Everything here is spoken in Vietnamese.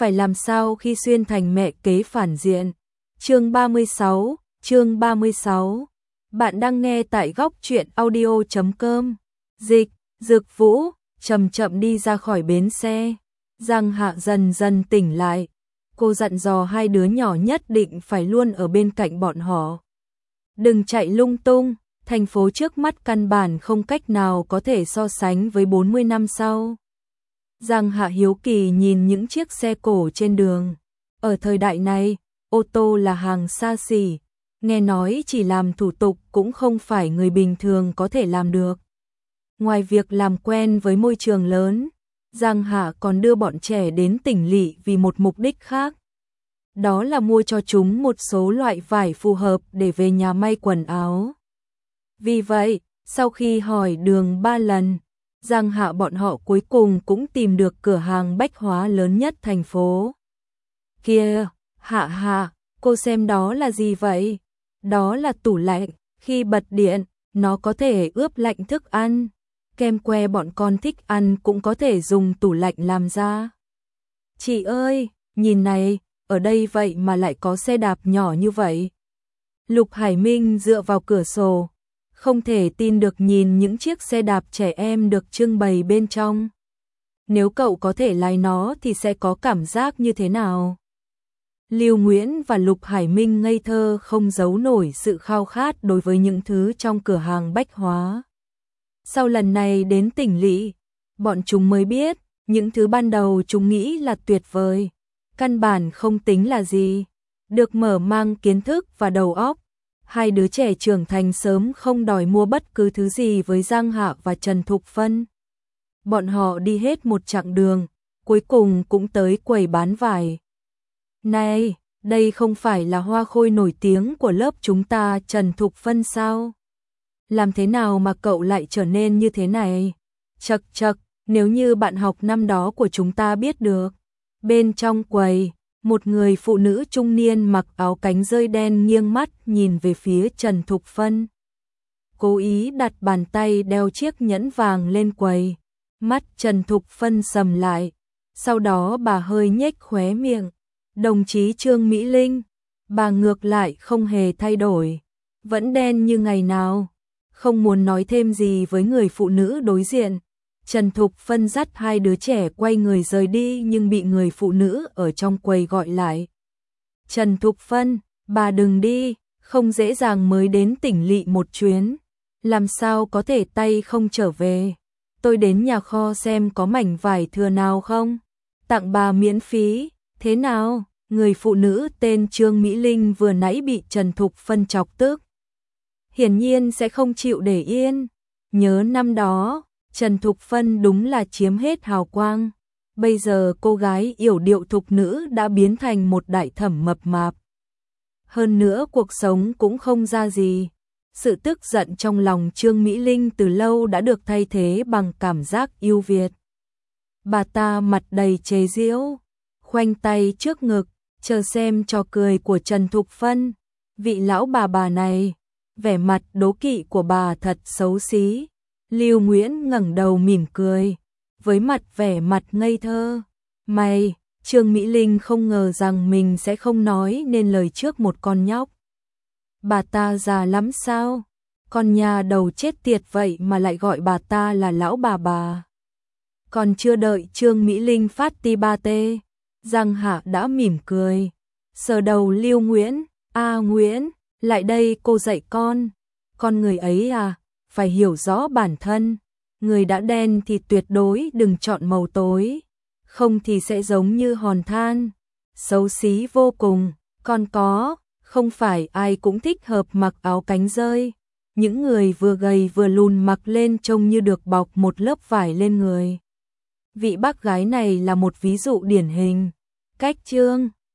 phải làm sao khi xuyên thành mẹ kế phản diện. Chương 36. Bạn đang nghe tại góc truyện audio.com. Dịch, Dực Vũ chậm chậm đi ra khỏi bến xe. Giang Hạ dần dần tỉnh lại. Cô dặn dò hai đứa nhỏ nhất định phải luôn ở bên cạnh bọn họ. Đừng chạy lung tung, thành phố trước mắt căn bản không cách nào có thể so sánh với 40 năm sau. Giang Hạ hiếu kỳ nhìn những chiếc xe cổ trên đường. Ở thời đại này, ô tô là hàng xa xỉ, nghe nói chỉ làm thủ tục cũng không phải người bình thường có thể làm được. Ngoài việc làm quen với môi trường lớn, Giang Hạ còn đưa bọn trẻ đến tỉnh lỵ vì một mục đích khác. Đó là mua cho chúng một số loại vải phù hợp để về nhà may quần áo. Vì vậy, sau khi hỏi đường 3 lần, Giang Hạ bọn họ cuối cùng cũng tìm được cửa hàng bách hóa lớn nhất thành phố. Kìa, Hạ, cô xem đó là gì vậy? Đó là tủ lạnh, khi bật điện, nó có thể ướp lạnh thức ăn. Kem que bọn con thích ăn cũng có thể dùng tủ lạnh làm ra. Chị ơi, nhìn này, ở đây vậy mà lại có xe đạp nhỏ như vậy. Lục Hải Minh dựa vào cửa sổ, không thể tin được nhìn những chiếc xe đạp trẻ em được trưng bày bên trong. Nếu cậu có thể lái nó thì sẽ có cảm giác như thế nào? Lưu Nguyễn và Lục Hải Minh ngây thơ không giấu nổi sự khao khát đối với những thứ trong cửa hàng bách hóa. Sau lần này đến tỉnh lỵ, bọn chúng mới biết, những thứ ban đầu chúng nghĩ là tuyệt vời, căn bản không tính là gì. Được mở mang kiến thức và đầu óc, hai đứa trẻ trưởng thành sớm không đòi mua bất cứ thứ gì với Giang Hạ và Trần Thục Phân. Bọn họ đi hết một chặng đường, cuối cùng cũng tới quầy bán vải. Này, đây không phải là hoa khôi nổi tiếng của lớp chúng ta Trần Thục Phân sao? Làm thế nào mà cậu lại trở nên như thế này? Chậc, nếu như bạn học năm đó của chúng ta biết được. Bên trong quầy, một người phụ nữ trung niên mặc áo cánh rơi đen nghiêng mắt nhìn về phía Trần Thục Phân. Cố ý đặt bàn tay đeo chiếc nhẫn vàng lên quầy. Mắt Trần Thục Phân sầm lại. Sau đó bà hơi nhếch khóe miệng. Đồng chí Trương Mỹ Linh. Bà ngược lại không hề thay đổi. Vẫn đen như ngày nào. Không muốn nói thêm gì với người phụ nữ đối diện. Trần Thục Phân dắt hai đứa trẻ quay người rời đi nhưng bị người phụ nữ ở trong quầy gọi lại. Trần Thục Phân, bà đừng đi, không dễ dàng mới đến tỉnh lỵ một chuyến. Làm sao có thể tay không trở về. Tôi đến nhà kho xem có mảnh vải thừa nào không. Tặng bà miễn phí, thế nào? Người phụ nữ tên Trương Mỹ Linh vừa nãy bị Trần Thục Phân chọc tức. Hiển nhiên sẽ không chịu để yên. Nhớ năm đó, Trần Thục Phân đúng là chiếm hết hào quang. Bây giờ cô gái yểu điệu thục nữ đã biến thành một đại thẩm mập mạp. Hơn nữa cuộc sống cũng không ra gì. Sự tức giận trong lòng Trương Mỹ Linh từ lâu đã được thay thế bằng cảm giác yêu Việt. Bà ta mặt đầy chế giễu, khoanh tay trước ngực, chờ xem trò cười của Trần Thục Phân. Vị lão bà này, vẻ mặt đố kỵ của bà thật xấu xí. Lưu Nguyễn ngẩng đầu mỉm cười, với vẻ mặt ngây thơ. Mày, Trương Mỹ Linh không ngờ rằng mình sẽ không nói nên lời trước một con nhóc. Bà ta già lắm sao? Con nhà đầu chết tiệt vậy mà lại gọi bà ta là lão bà. Còn chưa đợi Trương Mỹ Linh phát ti ba tê, Giang Hạ đã mỉm cười. Sờ đầu Lưu Nguyễn, Nguyễn, lại đây cô dạy con. Con người ấy à? Phải hiểu rõ bản thân, người đã đen thì tuyệt đối đừng chọn màu tối, không thì sẽ giống như hòn than, xấu xí vô cùng. Còn không phải ai cũng thích hợp mặc áo cánh rơi, những người vừa gầy vừa lùn mặc lên trông như được bọc một lớp vải lên người. Vị bác gái này là một ví dụ điển hình. Cách Trương